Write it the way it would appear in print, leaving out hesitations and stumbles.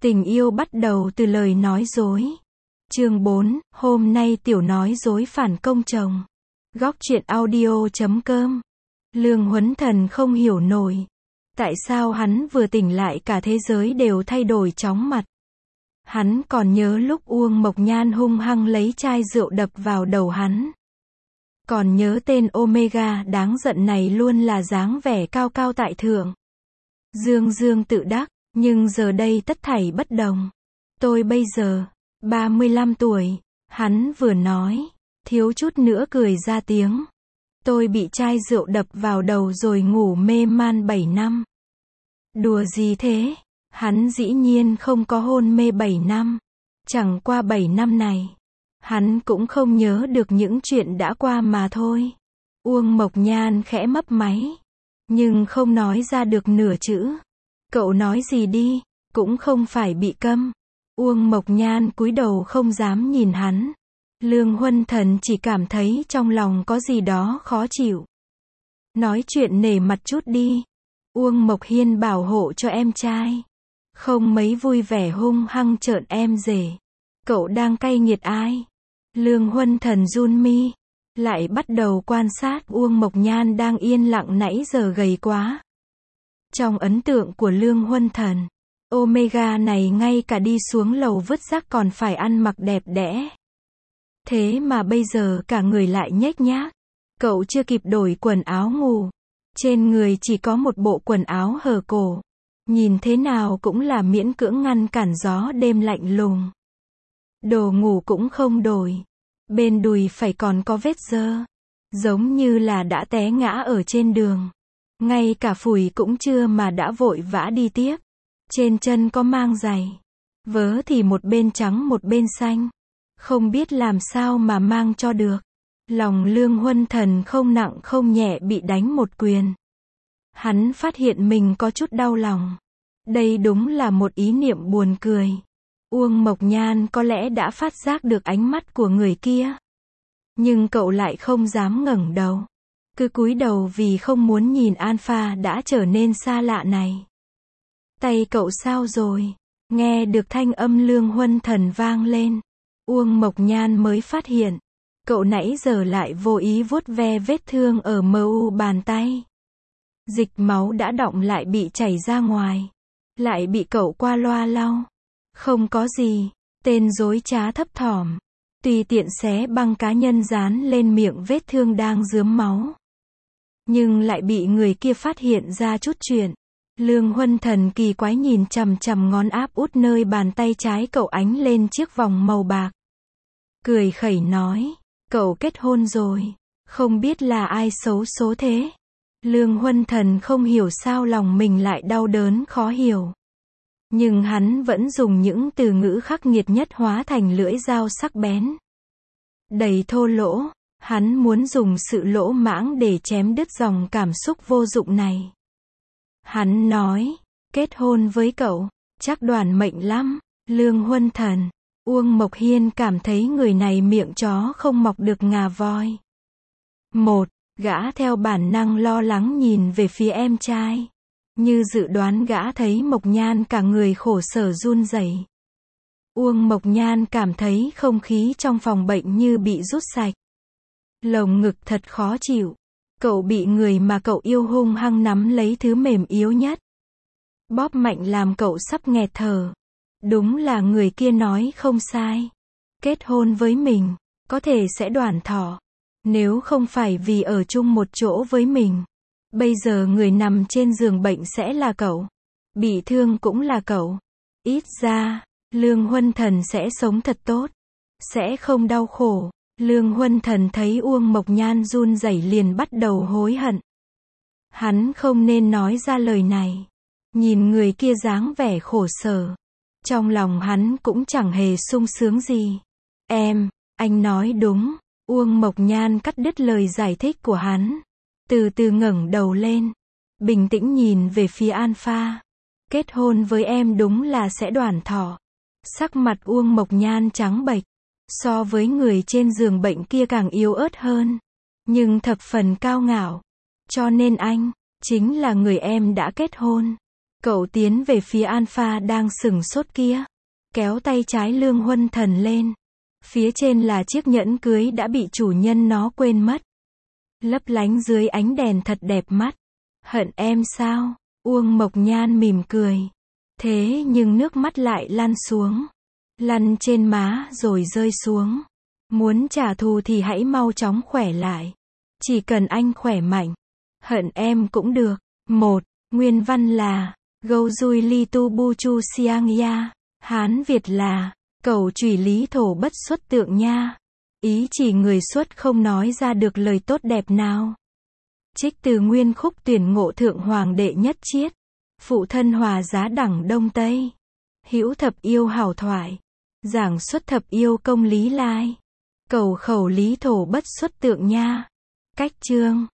Tình yêu bắt đầu từ lời nói dối. Chương 4, hôm nay tiểu nói dối phản công chồng. Góc truyện audio.com. Lương Huấn Thần không hiểu nổi. Tại sao hắn vừa tỉnh lại cả thế giới đều thay đổi chóng mặt. Hắn còn nhớ lúc Uông Mộc Nhan hung hăng lấy chai rượu đập vào đầu hắn. Còn nhớ tên Omega đáng giận này luôn là dáng vẻ cao cao tại thượng. Dương dương tự đắc, nhưng giờ đây tất thảy bất đồng. Tôi bây giờ 35 tuổi, hắn vừa nói, thiếu chút nữa cười ra tiếng. Tôi bị chai rượu đập vào đầu rồi ngủ mê man 7 năm. Đùa gì thế? Hắn dĩ nhiên không có hôn mê 7 năm. Chẳng qua 7 năm này, hắn cũng không nhớ được những chuyện đã qua mà thôi. Uông Mộc Nhan khẽ mấp máy, nhưng không nói ra được nửa chữ. Cậu nói gì đi, cũng không phải bị câm. Uông Mộc Nhan cúi đầu không dám nhìn hắn. Lương Huân Thần chỉ cảm thấy trong lòng có gì đó khó chịu. Nói chuyện nể mặt chút đi. Uông Mộc Hiên bảo hộ cho em trai. Không mấy vui vẻ hung hăng trợn em rể. Cậu đang cay nghiệt ai? Lương Huân Thần run mi. Lại bắt đầu quan sát Uông Mộc Nhan đang yên lặng nãy giờ gầy quá. Trong ấn tượng của Lương Huân Thần, Omega này ngay cả đi xuống lầu vứt rác còn phải ăn mặc đẹp đẽ. Thế mà bây giờ cả người lại nhếch nhác. Cậu chưa kịp đổi quần áo ngủ. Trên người chỉ có một bộ quần áo hở cổ. Nhìn thế nào cũng là miễn cưỡng ngăn cản gió đêm lạnh lùng. Đồ ngủ cũng không đổi. Bên đùi phải còn có vết dơ. Giống như là đã té ngã ở trên đường. Ngay cả phủi cũng chưa mà đã vội vã đi tiếp. Trên chân có mang giày. Vớ thì một bên trắng một bên xanh. Không biết làm sao mà mang cho được. Lòng Lương Huân Thần không nặng không nhẹ bị đánh một quyền. Hắn phát hiện mình có chút đau lòng. Đây đúng là một ý niệm buồn cười. Uông Mộc Nhan có lẽ đã phát giác được ánh mắt của người kia. Nhưng cậu lại không dám ngẩng đầu. Cứ cúi đầu vì không muốn nhìn Alpha đã trở nên xa lạ này. Tay cậu sao rồi? Nghe được thanh âm Lương Huân Thần vang lên. Uông Mộc Nhan mới phát hiện. Cậu nãy giờ lại vô ý vuốt ve vết thương ở mu bàn tay. Dịch máu đã đọng lại bị chảy ra ngoài. Lại bị cậu qua loa lau. Không có gì. Tên dối trá thấp thỏm. Tùy tiện xé băng cá nhân dán lên miệng vết thương đang rướm máu. Nhưng lại bị người kia phát hiện ra chút chuyện. Lương Huân Thần kỳ quái nhìn chằm chằm ngón áp út nơi bàn tay trái cậu ánh lên chiếc vòng màu bạc. Cười khẩy nói, cậu kết hôn rồi, không biết là ai xấu số thế. Lương Huân Thần không hiểu sao lòng mình lại đau đớn khó hiểu. Nhưng hắn vẫn dùng những từ ngữ khắc nghiệt nhất hóa thành lưỡi dao sắc bén. Đầy thô lỗ, hắn muốn dùng sự lỗ mãng để chém đứt dòng cảm xúc vô dụng này. Hắn nói, kết hôn với cậu, chắc đoản mệnh lắm. Lương Huân Thần, Uông Mộc Hiên cảm thấy người này miệng chó không mọc được ngà voi. Gã theo bản năng lo lắng nhìn về phía em trai. Như dự đoán gã thấy Mộc Nhan cả người khổ sở run rẩy. Uông Mộc Nhan cảm thấy không khí trong phòng bệnh như bị rút sạch. Lồng ngực thật khó chịu. Cậu bị người mà cậu yêu hung hăng nắm lấy thứ mềm yếu nhất. Bóp mạnh làm cậu sắp nghẹt thở. Đúng là người kia nói không sai. Kết hôn với mình, có thể sẽ đoản thọ. Nếu không phải vì ở chung một chỗ với mình. Bây giờ người nằm trên giường bệnh sẽ là cậu. Bị thương cũng là cậu. Ít ra, Lương Huân Thần sẽ sống thật tốt. Sẽ không đau khổ. Lương Huân Thần thấy Uông Mộc Nhan run rẩy liền bắt đầu hối hận. Hắn không nên nói ra lời này. Nhìn người kia dáng vẻ khổ sở. Trong lòng hắn cũng chẳng hề sung sướng gì. Anh nói đúng. Uông Mộc Nhan cắt đứt lời giải thích của hắn. Từ từ ngẩng đầu lên. Bình tĩnh nhìn về phía Alpha. Kết hôn với em đúng là sẽ đoản thọ. Sắc mặt Uông Mộc Nhan trắng bệch. So với người trên giường bệnh kia càng yếu ớt hơn. Nhưng thập phần cao ngạo. Cho nên anh, chính là người em đã kết hôn. Cậu tiến về phía Alpha đang sửng sốt kia. Kéo tay trái Lương Huân Thần lên. Phía trên là chiếc nhẫn cưới đã bị chủ nhân nó quên mất. Lấp lánh dưới ánh đèn thật đẹp mắt. Hận em sao? Uông Mộc Nhan mỉm cười. Thế nhưng nước mắt lại lăn xuống. Lăn trên má rồi rơi xuống. Muốn trả thù thì hãy mau chóng khỏe lại. Chỉ cần anh khỏe mạnh. Hận em cũng được. 1. Nguyên văn là Gâu Dui Li Tu Bu Chu Siang Ya. Hán Việt là Cẩu chủy lý thổ bất xuất tượng nha. Ý chỉ người xuất không nói ra được lời tốt đẹp nào. Trích từ nguyên khúc tuyển ngộ thượng hoàng đệ nhất chiết. Phụ thân hòa giá đẳng đông tây. Hữu thập yêu hảo thoại. Giảng xuất thập yêu công lý lai. Cẩu khẩu lý thổ bất xuất tượng nha. Cách chương